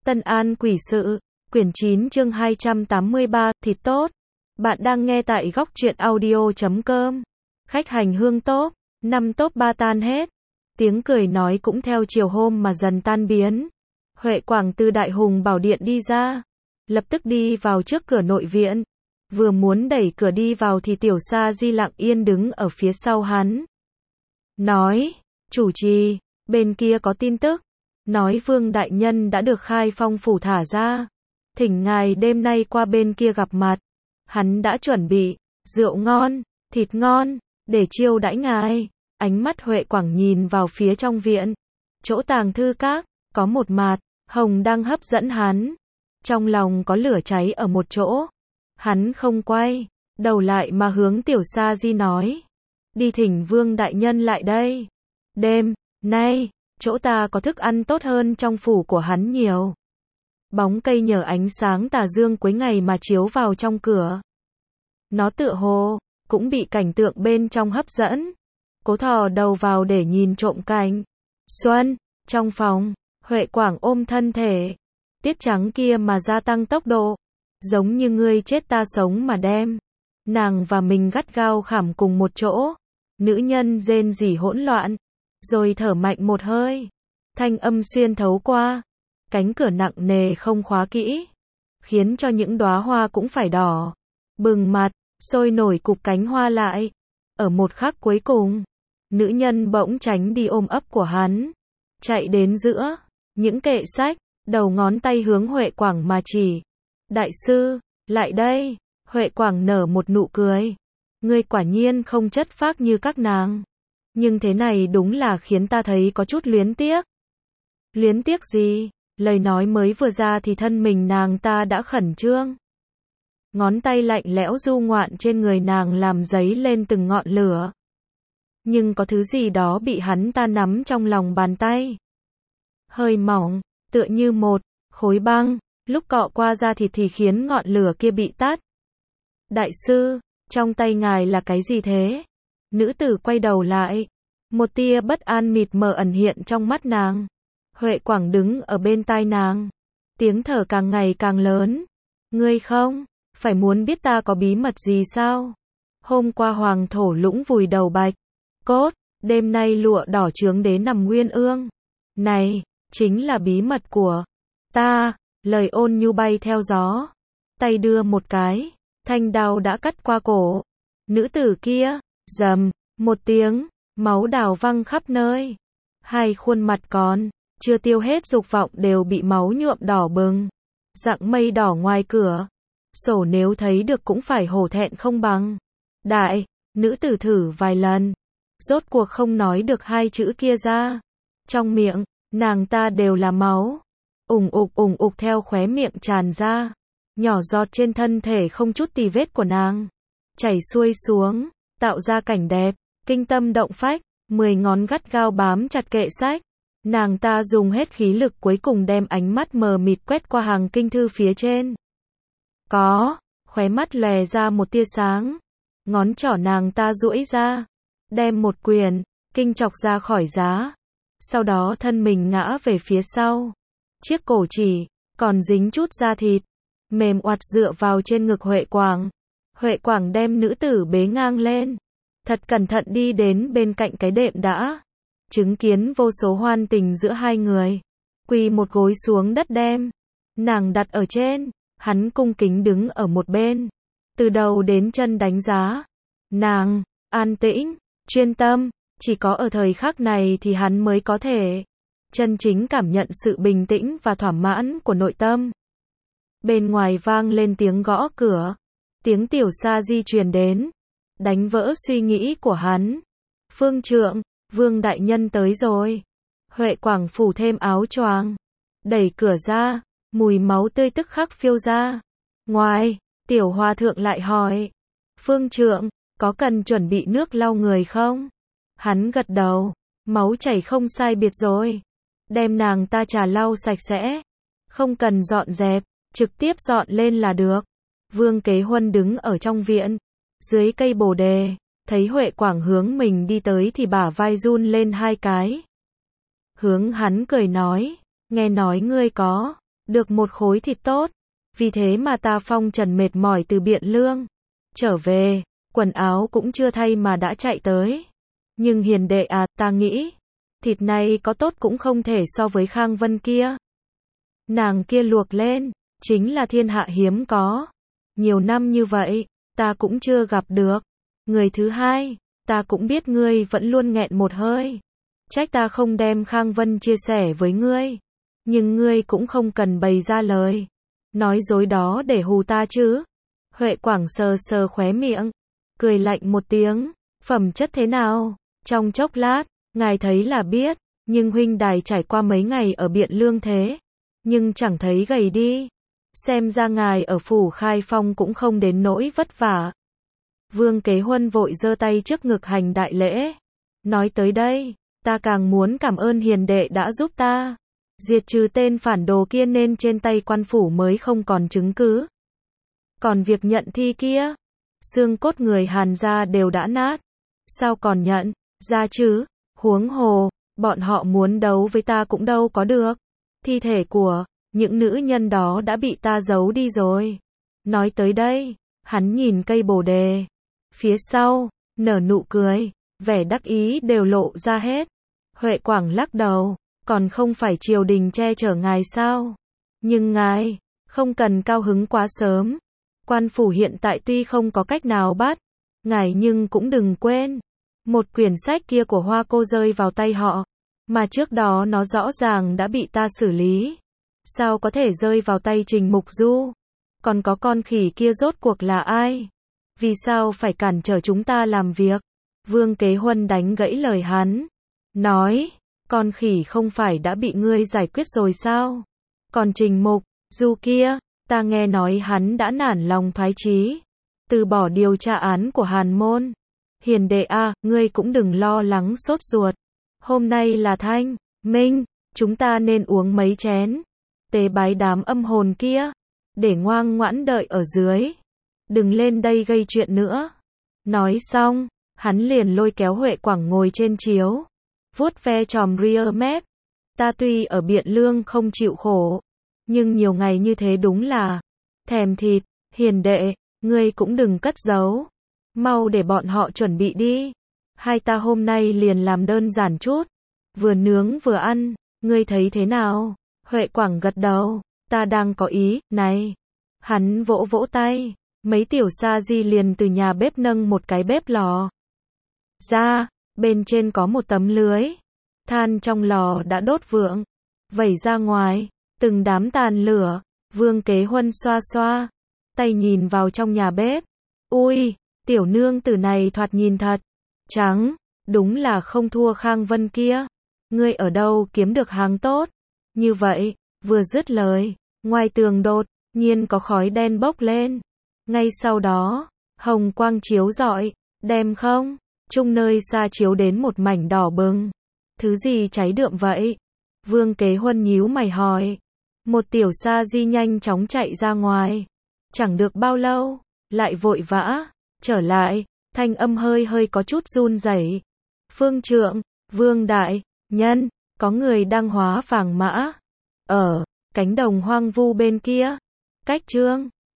Tân An Quỷ Sự, quyển 9 chương 283, thịt tốt. Bạn đang nghe tại góc truyện audio.com. Khách hành hương top, 5 top 3 tan hết. Tiếng cười nói cũng theo chiều hôm mà dần tan biến. Huệ Quảng từ Đại Hùng Bảo Điện đi ra, lập tức đi vào trước cửa nội viện. Vừa muốn đẩy cửa đi vào thì Tiểu Sa Di lặng yên đứng ở phía sau hắn. Nói, chủ trì, bên kia có tin tức. Nói Vương Đại Nhân đã được Khai Phong Phủ thả ra. Thỉnh ngài đêm nay qua bên kia gặp mặt. Hắn đã chuẩn bị rượu ngon, thịt ngon, để chiêu đãi ngài. Ánh mắt Huệ Quảng nhìn vào phía trong viện. Chỗ tàng thư các, có một mạt hồng đang hấp dẫn hắn. Trong lòng có lửa cháy ở một chỗ. Hắn không quay đầu lại mà hướng Tiểu Sa Di nói. Đi thỉnh Vương Đại Nhân lại đây. Đêm nay, chỗ ta có thức ăn tốt hơn trong phủ của hắn nhiều. Bóng cây nhờ ánh sáng tà dương cuối ngày mà chiếu vào trong cửa. Nó tựa hồ cũng bị cảnh tượng bên trong hấp dẫn. Cố thò đầu vào để nhìn trộm cảnh. Xuân, trong phòng, Huệ Quảng ôm thân thể tiết trắng kia mà gia tăng tốc độ. Giống như ngươi chết ta sống mà đem nàng và mình gắt gao khảm cùng một chỗ. Nữ nhân rên rỉ hỗn loạn, rồi thở mạnh một hơi. Thanh âm xuyên thấu qua cánh cửa nặng nề không khóa kỹ, khiến cho những đóa hoa cũng phải đỏ bừng mặt, sôi nổi cục cánh hoa lại. Ở một khắc cuối cùng, nữ nhân bỗng tránh đi ôm ấp của hắn, chạy đến giữa những kệ sách, đầu ngón tay hướng Huệ Quảng mà chỉ. Đại sư, lại đây. Huệ Quảng nở một nụ cười. Ngươi quả nhiên không chất phác như các nàng. Nhưng thế này đúng là khiến ta thấy có chút luyến tiếc. Luyến tiếc gì? Lời nói mới vừa ra thì thân mình nàng ta đã khẩn trương. Ngón tay lạnh lẽo du ngoạn trên người nàng làm dấy lên từng ngọn lửa. Nhưng có thứ gì đó bị hắn ta nắm trong lòng bàn tay. Hơi mỏng, tựa như một khối băng, lúc cọ qua da thịt thì khiến ngọn lửa kia bị tắt. Đại sư, trong tay ngài là cái gì thế? Nữ tử quay đầu lại. Một tia bất an mịt mờ ẩn hiện trong mắt nàng. Huệ Quảng đứng ở bên tai nàng. Tiếng thở càng ngày càng lớn. Ngươi không phải muốn biết ta có bí mật gì sao? Hôm qua Hoàng Thổ Lũng vùi đầu Bạch Cốt, đêm nay lụa đỏ chướng đế nằm Nguyên Ương. Này, chính là bí mật của ta. Lời ôn nhu bay theo gió. Tay đưa một cái, thanh đao đã cắt qua cổ. Nữ tử kia, rầm, một tiếng, máu đào văng khắp nơi. Hai khuôn mặt còn chưa tiêu hết dục vọng đều bị máu nhuộm đỏ bừng. Dạng mây đỏ ngoài cửa sổ nếu thấy được cũng phải hổ thẹn không bằng. Đại, nữ tử thử vài lần, rốt cuộc không nói được hai chữ kia ra. Trong miệng, nàng ta đều là máu. Ủng ục theo khóe miệng tràn ra. Nhỏ giọt trên thân thể không chút tì vết của nàng. Chảy xuôi xuống, tạo ra cảnh đẹp, kinh tâm động phách. 10 ngón gắt gao bám chặt kệ sách. Nàng ta dùng hết khí lực cuối cùng đem ánh mắt mờ mịt quét qua hàng kinh thư phía trên. Khóe mắt lòe ra một tia sáng. Ngón trỏ nàng ta duỗi ra, đem một quyển kinh chọc ra khỏi giá. Sau đó thân mình ngã về phía sau. Chiếc cổ chỉ còn dính chút da thịt, mềm oặt dựa vào trên ngực Huệ Quảng. Huệ Quảng đem nữ tử bế ngang lên, thật cẩn thận đi đến bên cạnh cái đệm đã. Chứng kiến vô số hoan tình giữa hai người. Quỳ một gối xuống đất đem nàng đặt ở trên. Hắn cung kính đứng ở một bên, từ đầu đến chân đánh giá. Nàng an tĩnh, chuyên tâm. Chỉ có ở thời khắc này thì hắn mới có thể chân chính cảm nhận sự bình tĩnh và thỏa mãn của nội tâm. Bên ngoài vang lên tiếng gõ cửa. Tiếng Tiểu Sa Di truyền đến, đánh vỡ suy nghĩ của hắn. Phương trượng, Vương Đại Nhân tới rồi. Huệ Quảng phủ thêm áo choàng, đẩy cửa ra, mùi máu tươi tức khắc phiêu ra. Ngoài, Tiểu Hòa Thượng lại hỏi. Phương trượng, có cần chuẩn bị nước lau người không? Hắn gật đầu, máu chảy không sai biệt rồi. Đem nàng ta trà lau sạch sẽ. Không cần dọn dẹp, trực tiếp dọn lên là được. Vương Kế Huân đứng ở trong viện, dưới cây bồ đề, thấy Huệ Quảng hướng mình đi tới thì bả vai run lên hai cái. Hướng hắn cười nói, nghe nói ngươi có được một khối thịt tốt. Vì thế mà ta phong trần mệt mỏi từ Biện Lương. Trở về, quần áo cũng chưa thay mà đã chạy tới. Nhưng hiền đệ à, ta nghĩ, thịt này có tốt cũng không thể so với Khang Vân kia. Nàng kia luộc lên, chính là thiên hạ hiếm có. Nhiều năm như vậy, ta cũng chưa gặp được. Người thứ hai, ta cũng biết ngươi vẫn luôn nghẹn một hơi. Trách ta không đem Khang Vân chia sẻ với ngươi. Nhưng ngươi cũng không cần bày ra lời nói dối đó để hù ta chứ. Huệ Quảng sờ sờ khóe miệng, cười lạnh một tiếng, phẩm chất thế nào? Trong chốc lát, ngài thấy là biết, nhưng huynh đài trải qua mấy ngày ở Biện Lương thế, nhưng chẳng thấy gầy đi. Xem ra ngài ở phủ Khai Phong cũng không đến nỗi vất vả. Vương Kế Huân vội giơ tay trước ngực hành đại lễ. Nói tới đây, ta càng muốn cảm ơn hiền đệ đã giúp ta diệt trừ tên phản đồ kia nên trên tay quan phủ mới không còn chứng cứ. Còn việc nhận thi kia, xương cốt người Hàn gia đều đã nát. Sao còn nhận ra chứ? Huống hồ, bọn họ muốn đấu với ta cũng đâu có được. Thi thể của những nữ nhân đó đã bị ta giấu đi rồi. Nói tới đây, hắn nhìn cây bồ đề phía sau, nở nụ cười, vẻ đắc ý đều lộ ra hết. Huệ Quảng lắc đầu, còn không phải triều đình che chở ngài sao? Nhưng ngài không cần cao hứng quá sớm. Quan phủ hiện tại tuy không có cách nào bắt ngài nhưng cũng đừng quên, một quyển sách kia của Hoa cô rơi vào tay họ, mà trước đó nó rõ ràng đã bị ta xử lý. Sao có thể rơi vào tay Trình Mục Du? Còn có con khỉ kia rốt cuộc là ai? Vì sao phải cản trở chúng ta làm việc? Vương Kế Huân đánh gãy lời hắn, nói, con khỉ không phải đã bị ngươi giải quyết rồi sao? Còn Trình Mục Du kia, ta nghe nói hắn đã nản lòng thoái chí, từ bỏ điều tra án của Hàn Môn. Hiền đệ a, ngươi cũng đừng lo lắng sốt ruột. Hôm nay là thanh minh, chúng ta nên uống mấy chén, tế bái đám âm hồn kia, để ngoan ngoãn đợi ở dưới. Đừng lên đây gây chuyện nữa. Nói xong, hắn liền lôi kéo Huệ Quảng ngồi trên chiếu, vuốt ve chòm rear mép. Ta tuy ở Biện Lương không chịu khổ, nhưng nhiều ngày như thế đúng là thèm thịt. Hiền đệ, ngươi cũng đừng cất giấu, mau để bọn họ chuẩn bị đi. Hai ta hôm nay liền làm đơn giản chút, vừa nướng vừa ăn, ngươi thấy thế nào? Huệ Quảng gật đầu, ta đang có ý này. Hắn vỗ vỗ tay, mấy tiểu sa di liền từ nhà bếp nâng một cái bếp lò ra, bên trên có một tấm lưới, than trong lò đã đốt vượng, vẩy ra ngoài, từng đám tàn lửa. Vương Kế Huân xoa xoa tay nhìn vào trong nhà bếp. Ui, tiểu nương tử này thoạt nhìn thật trắng, đúng là không thua Khang Vân kia. Ngươi ở đâu kiếm được hàng tốt như vậy? Vừa dứt lời, ngoài tường đột nhiên có khói đen bốc lên. Ngay sau đó, hồng quang chiếu rọi, đem không trung nơi xa chiếu đến một mảnh đỏ bừng. Thứ gì cháy đượm vậy? Vương Kế Huân nhíu mày hỏi. Một tiểu sa di nhanh chóng chạy ra ngoài. Chẳng được bao lâu, lại vội vã trở lại, thanh âm hơi hơi có chút run rẩy. Phương trượng, Vương đại nhân, có người đang hóa vàng mã ở cánh đồng hoang vu bên kia, cách Trương